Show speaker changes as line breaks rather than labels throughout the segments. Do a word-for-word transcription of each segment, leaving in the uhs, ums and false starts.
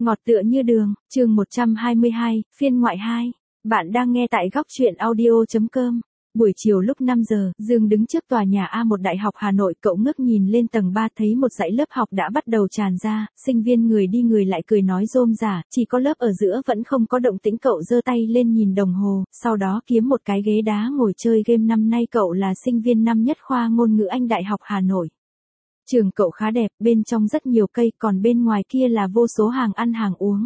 Ngọt tựa như đường, chương một trăm hai mươi hai, phiên ngoại hai. Bạn đang nghe tại góc truyện audio chấm com. Buổi chiều lúc năm giờ, Dương đứng trước tòa nhà A một Đại học Hà Nội, cậu ngước nhìn lên tầng ba thấy một dãy lớp học đã bắt đầu tràn ra, sinh viên người đi người lại cười nói rôm rả, chỉ có lớp ở giữa vẫn không có động tĩnh. Cậu giơ tay lên nhìn đồng hồ, sau đó kiếm một cái ghế đá ngồi chơi game. Năm nay cậu là sinh viên năm nhất khoa ngôn ngữ Anh Đại học Hà Nội. Trường cậu khá đẹp, bên trong rất nhiều cây, còn bên ngoài kia là vô số hàng ăn hàng uống.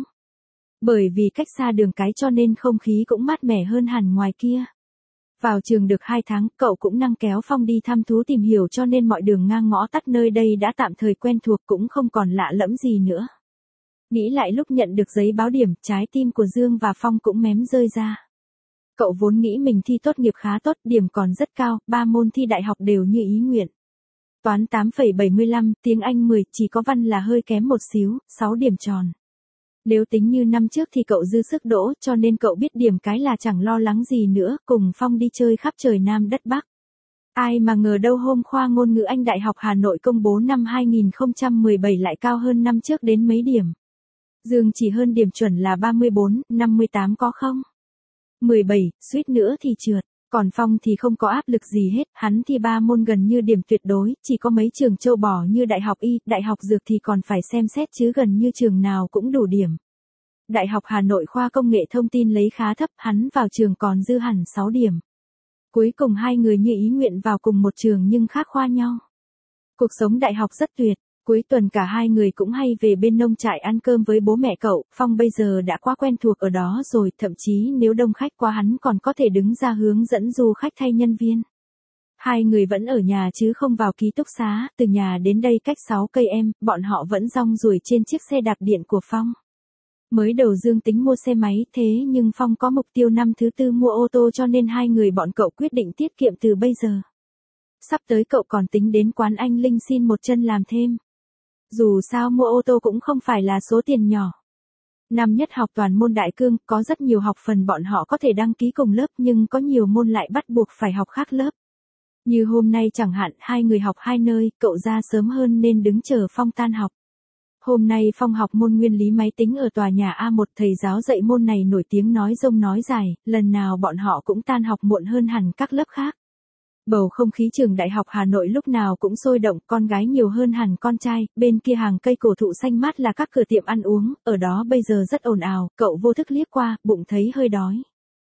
Bởi vì cách xa đường cái cho nên không khí cũng mát mẻ hơn hẳn ngoài kia. Vào trường được hai tháng, cậu cũng năng kéo Phong đi thăm thú tìm hiểu cho nên mọi đường ngang ngõ tắt nơi đây đã tạm thời quen thuộc, cũng không còn lạ lẫm gì nữa. Nghĩ lại lúc nhận được giấy báo điểm, trái tim của Dương và Phong cũng mém rơi ra. Cậu vốn nghĩ mình thi tốt nghiệp khá tốt, điểm còn rất cao, ba môn thi đại học đều như ý nguyện. Toán tám phẩy bảy mươi lăm, tiếng Anh mười, chỉ có văn là hơi kém một xíu, sáu điểm tròn. Nếu tính như năm trước thì cậu dư sức đỗ, cho nên cậu biết điểm cái là chẳng lo lắng gì nữa, cùng Phong đi chơi khắp trời Nam đất Bắc. Ai mà ngờ đâu hôm khoa ngôn ngữ Anh Đại học Hà Nội công bố năm hai không một bảy lại cao hơn năm trước đến mấy điểm. Dương chỉ hơn điểm chuẩn là ba mươi bốn, năm mươi tám có không? mười bảy, suýt nữa thì trượt. Còn Phong thì không có áp lực gì hết, hắn thi ba môn gần như điểm tuyệt đối, chỉ có mấy trường châu bò như Đại học Y, Đại học Dược thì còn phải xem xét chứ gần như trường nào cũng đủ điểm. Đại học Hà Nội khoa công nghệ thông tin lấy khá thấp, hắn vào trường còn dư hẳn sáu điểm. Cuối cùng hai người như ý nguyện vào cùng một trường nhưng khác khoa nhau. Cuộc sống đại học rất tuyệt. Cuối tuần cả hai người cũng hay về bên nông trại ăn cơm với bố mẹ cậu. Phong bây giờ đã quá quen thuộc ở đó rồi, thậm chí nếu đông khách quá hắn còn có thể đứng ra hướng dẫn du khách thay nhân viên. Hai người vẫn ở nhà chứ không vào ký túc xá, từ nhà đến đây cách sáu cây em, bọn họ vẫn rong ruổi trên chiếc xe đạp điện của Phong. Mới đầu Dương tính mua xe máy, thế nhưng Phong có mục tiêu năm thứ tư mua ô tô cho nên hai người bọn cậu quyết định tiết kiệm từ bây giờ. Sắp tới cậu còn tính đến quán anh Linh xin một chân làm thêm. Dù sao mua ô tô cũng không phải là số tiền nhỏ. Năm nhất học toàn môn đại cương, có rất nhiều học phần bọn họ có thể đăng ký cùng lớp nhưng có nhiều môn lại bắt buộc phải học khác lớp. Như hôm nay chẳng hạn, hai người học hai nơi, cậu ra sớm hơn nên đứng chờ Phong tan học. Hôm nay Phong học môn nguyên lý máy tính ở tòa nhà A một, thầy giáo dạy môn này nổi tiếng nói rông nói dài, lần nào bọn họ cũng tan học muộn hơn hẳn các lớp khác. Bầu không khí trường Đại học Hà Nội lúc nào cũng sôi động, con gái nhiều hơn hẳn con trai, bên kia hàng cây cổ thụ xanh mát là các cửa tiệm ăn uống, ở đó bây giờ rất ồn ào, cậu vô thức liếc qua, bụng thấy hơi đói.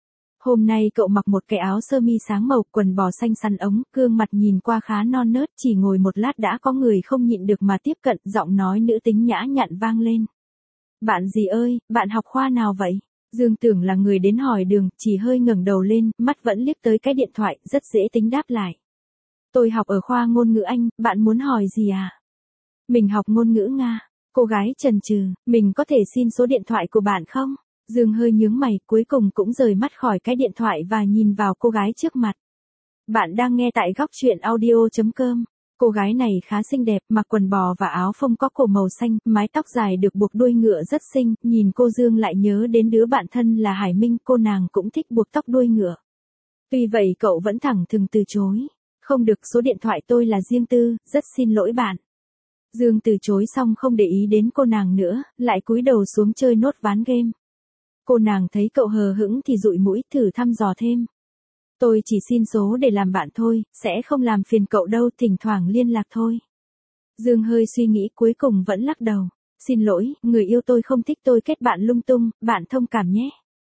Hôm nay cậu mặc một cái áo sơ mi sáng màu, quần bò xanh xắn ống, gương mặt nhìn qua khá non nớt, chỉ ngồi một lát đã có người không nhịn được mà tiếp cận, giọng nói nữ tính nhã nhặn vang lên. Bạn gì ơi, bạn học khoa nào vậy? Dương tưởng là người đến hỏi đường, chỉ hơi ngẩng đầu lên, mắt vẫn liếc tới cái điện thoại, rất dễ tính đáp lại. Tôi học ở khoa ngôn ngữ Anh, bạn muốn hỏi gì à? Mình học ngôn ngữ Nga. Cô gái chần chừ, mình có thể xin số điện thoại của bạn không? Dương hơi nhướng mày, cuối cùng cũng rời mắt khỏi cái điện thoại và nhìn vào cô gái trước mặt. Bạn đang nghe tại góc truyện audio chấm com. Cô gái này khá xinh đẹp, mặc quần bò và áo phông có cổ màu xanh, mái tóc dài được buộc đuôi ngựa rất xinh, nhìn cô Dương lại nhớ đến đứa bạn thân là Hải Minh, cô nàng cũng thích buộc tóc đuôi ngựa. Tuy vậy cậu vẫn thẳng thừng từ chối. Không được, số điện thoại tôi là riêng tư, rất xin lỗi bạn. Dương từ chối xong không để ý đến cô nàng nữa, lại cúi đầu xuống chơi nốt ván game. Cô nàng thấy cậu hờ hững thì dụi mũi, thử thăm dò thêm. Tôi chỉ xin số để làm bạn thôi, sẽ không làm phiền cậu đâu, thỉnh thoảng liên lạc thôi. Dương hơi suy nghĩ cuối cùng vẫn lắc đầu. Xin lỗi, người yêu tôi không thích tôi kết bạn lung tung, bạn thông cảm nhé.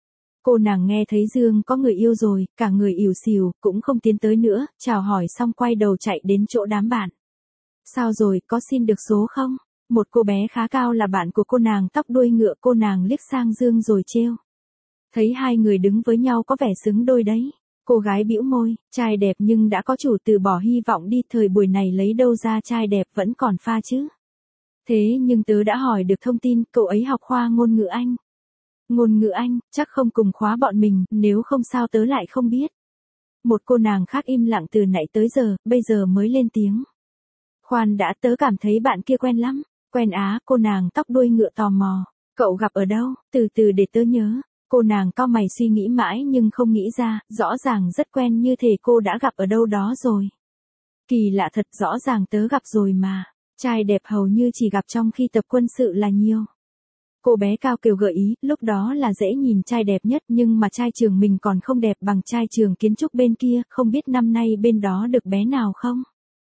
Cô nàng nghe thấy Dương có người yêu rồi, cả người ỉu xìu, cũng không tiến tới nữa, chào hỏi xong quay đầu chạy đến chỗ đám bạn. Sao rồi, có xin được số không? Một cô bé khá cao là bạn của cô nàng tóc đuôi ngựa, cô nàng liếc sang Dương rồi trêu. Thấy hai người đứng với nhau có vẻ xứng đôi đấy. Cô gái bĩu môi, trai đẹp nhưng đã có chủ, từ bỏ hy vọng đi, thời buổi này lấy đâu ra trai đẹp vẫn còn pha chứ. Thế nhưng tớ đã hỏi được thông tin, cậu ấy học khoa ngôn ngữ Anh. Ngôn ngữ Anh, chắc không cùng khóa bọn mình, nếu không sao tớ lại không biết. Một cô nàng khác im lặng từ nãy tới giờ, bây giờ mới lên tiếng. Khoan đã, tớ cảm thấy bạn kia quen lắm. Quen á, cô nàng tóc đuôi ngựa tò mò. Cậu gặp ở đâu, từ từ để tớ nhớ. Cô nàng cau mày suy nghĩ mãi nhưng không nghĩ ra, rõ ràng rất quen như thể cô đã gặp ở đâu đó rồi. Kỳ lạ thật, rõ ràng tớ gặp rồi mà. Trai đẹp hầu như chỉ gặp trong khi tập quân sự là nhiều. Cô bé Cao Kiều gợi ý, lúc đó là dễ nhìn trai đẹp nhất nhưng mà trai trường mình còn không đẹp bằng trai trường kiến trúc bên kia, không biết năm nay bên đó được bé nào không?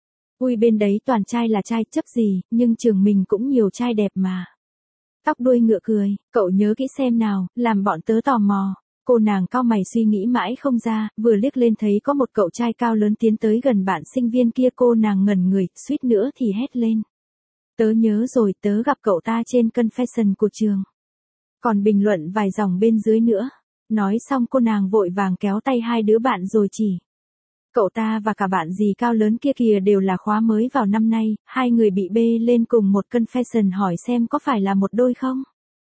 Ui bên đấy toàn trai là trai chấp gì, nhưng trường mình cũng nhiều trai đẹp mà. Tóc đuôi ngựa cười, cậu nhớ kỹ xem nào, làm bọn tớ tò mò. Cô nàng cau mày suy nghĩ mãi không ra, vừa liếc lên thấy có một cậu trai cao lớn tiến tới gần bạn sinh viên kia, cô nàng ngẩn người, suýt nữa thì hét lên. Tớ nhớ rồi, tớ gặp cậu ta trên confession của trường. Còn bình luận vài dòng bên dưới nữa. Nói xong cô nàng vội vàng kéo tay hai đứa bạn rồi chỉ. Cậu ta và cả bạn dì cao lớn kia kìa đều là khóa mới vào năm nay, hai người bị bê lên cùng một confession hỏi xem có phải là một đôi không?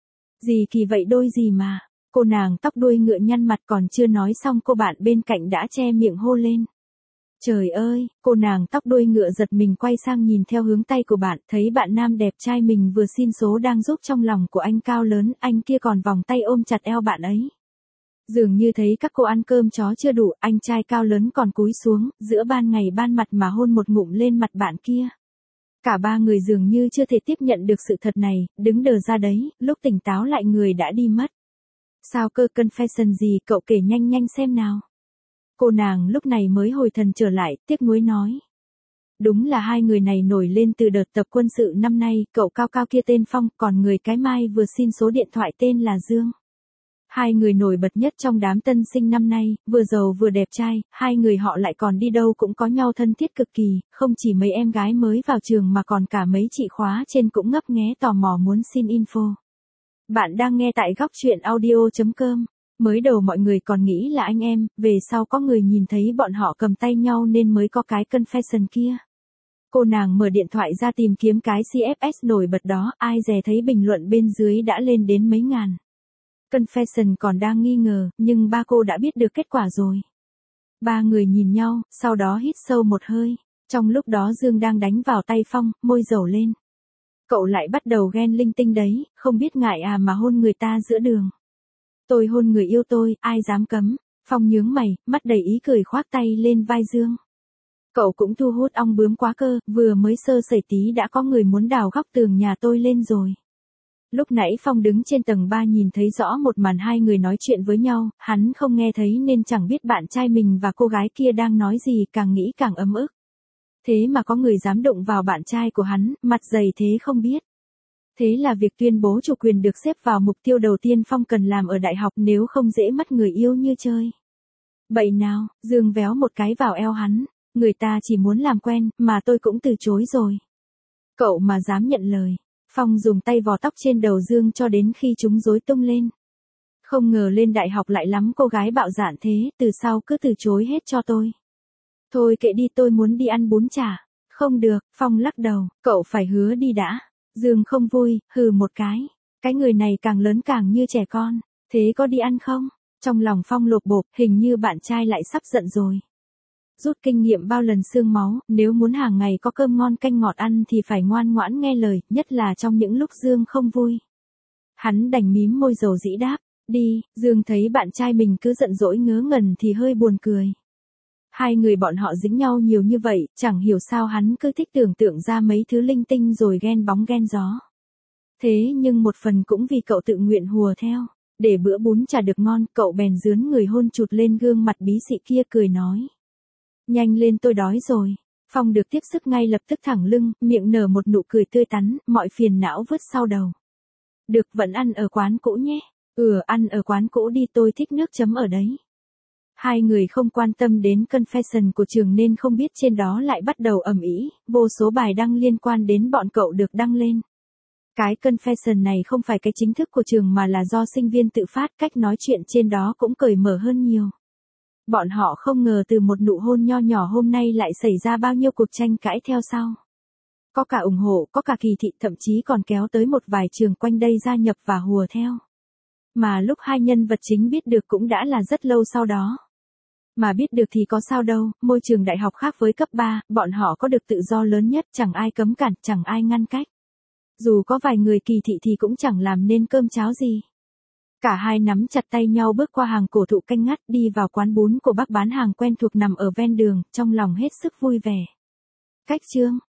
Gì kỳ vậy đôi gì mà, cô nàng tóc đuôi ngựa nhăn mặt còn chưa nói xong cô bạn bên cạnh đã che miệng hô lên. Trời ơi, cô nàng tóc đuôi ngựa giật mình quay sang nhìn theo hướng tay của bạn, thấy bạn nam đẹp trai mình vừa xin số đang giúp trong lòng của anh cao lớn, anh kia còn vòng tay ôm chặt eo bạn ấy. Dường như thấy các cô ăn cơm chó chưa đủ, anh trai cao lớn còn cúi xuống, giữa ban ngày ban mặt mà hôn một ngụm lên mặt bạn kia. Cả ba người dường như chưa thể tiếp nhận được sự thật này, đứng đờ ra đấy, lúc tỉnh táo lại người đã đi mất. Sao cơ confession gì, cậu kể nhanh nhanh xem nào. Cô nàng lúc này mới hồi thần trở lại, tiếc nuối nói. Đúng là hai người này nổi lên từ đợt tập quân sự năm nay, cậu cao cao kia tên Phong, còn người cái mai vừa xin số điện thoại tên là Dương. Hai người nổi bật nhất trong đám tân sinh năm nay, vừa giàu vừa đẹp trai, hai người họ lại còn đi đâu cũng có nhau thân thiết cực kỳ, không chỉ mấy em gái mới vào trường mà còn cả mấy chị khóa trên cũng ngấp nghé tò mò muốn xin info. Bạn đang nghe tại góc truyện audio chấm com. Mới đầu mọi người còn nghĩ là anh em, về sau có người nhìn thấy bọn họ cầm tay nhau nên mới có cái confession kia. Cô nàng mở điện thoại ra tìm kiếm cái xê ép ét nổi bật đó, ai dè thấy bình luận bên dưới đã lên đến mấy ngàn. Confession còn đang nghi ngờ, nhưng ba cô đã biết được kết quả rồi. Ba người nhìn nhau, sau đó hít sâu một hơi. Trong lúc đó Dương đang đánh vào tay Phong, môi dầu lên. Cậu lại bắt đầu ghen linh tinh đấy, không biết ngại à mà hôn người ta giữa đường. Tôi hôn người yêu tôi, ai dám cấm. Phong nhướng mày, mắt đầy ý cười khoác tay lên vai Dương. Cậu cũng thu hút ong bướm quá cơ, vừa mới sơ sẩy tí đã có người muốn đào góc tường nhà tôi lên rồi. Lúc nãy Phong đứng trên tầng ba nhìn thấy rõ một màn hai người nói chuyện với nhau, hắn không nghe thấy nên chẳng biết bạn trai mình và cô gái kia đang nói gì, càng nghĩ càng ấm ức. Thế mà có người dám động vào bạn trai của hắn, mặt dày thế không biết. Thế là việc tuyên bố chủ quyền được xếp vào mục tiêu đầu tiên Phong cần làm ở đại học, nếu không dễ mất người yêu như chơi. Bậy nào, Dương véo một cái vào eo hắn, người ta chỉ muốn làm quen, mà tôi cũng từ chối rồi. Cậu mà dám nhận lời. Phong dùng tay vò tóc trên đầu Dương cho đến khi chúng rối tung lên. Không ngờ lên đại học lại lắm cô gái bạo dạn thế, từ sau cứ từ chối hết cho tôi. Thôi kệ đi, tôi muốn đi ăn bún chả. Không được, Phong lắc đầu, cậu phải hứa đi đã. Dương không vui, hừ một cái. Cái người này càng lớn càng như trẻ con, thế có đi ăn không? Trong lòng Phong lột bột, hình như bạn trai lại sắp giận rồi. Rút kinh nghiệm bao lần xương máu, nếu muốn hàng ngày có cơm ngon canh ngọt ăn thì phải ngoan ngoãn nghe lời, nhất là trong những lúc Dương không vui. Hắn đành mím môi dầu dĩ đáp, đi. Dương thấy bạn trai mình cứ giận dỗi ngớ ngẩn thì hơi buồn cười. Hai người bọn họ dính nhau nhiều như vậy, chẳng hiểu sao hắn cứ thích tưởng tượng ra mấy thứ linh tinh rồi ghen bóng ghen gió. Thế nhưng một phần cũng vì cậu tự nguyện hùa theo, để bữa bún chả được ngon, cậu bèn dướn người hôn chụt lên gương mặt bí xị kia cười nói. Nhanh lên tôi đói rồi. Phong được tiếp sức ngay lập tức thẳng lưng, miệng nở một nụ cười tươi tắn, mọi phiền não vứt sau đầu. Được, vẫn ăn ở quán cũ nhé. Ừ, ăn ở quán cũ đi, tôi thích nước chấm ở đấy. Hai người không quan tâm đến confession của trường nên không biết trên đó lại bắt đầu ầm ĩ, vô số bài đăng liên quan đến bọn cậu được đăng lên. Cái confession này không phải cái chính thức của trường mà là do sinh viên tự phát, cách nói chuyện trên đó cũng cởi mở hơn nhiều. Bọn họ không ngờ từ một nụ hôn nho nhỏ hôm nay lại xảy ra bao nhiêu cuộc tranh cãi theo sau. Có cả ủng hộ, có cả kỳ thị, thậm chí còn kéo tới một vài trường quanh đây gia nhập và hùa theo. Mà lúc hai nhân vật chính biết được cũng đã là rất lâu sau đó. Mà biết được thì có sao đâu, môi trường đại học khác với cấp ba, bọn họ có được tự do lớn nhất, chẳng ai cấm cản, chẳng ai ngăn cách. Dù có vài người kỳ thị thì cũng chẳng làm nên cơm cháo gì. Cả hai nắm chặt tay nhau bước qua hàng cổ thụ canh ngắt, đi vào quán bún của bác bán hàng quen thuộc nằm ở ven đường, trong lòng hết sức vui vẻ. Cách chương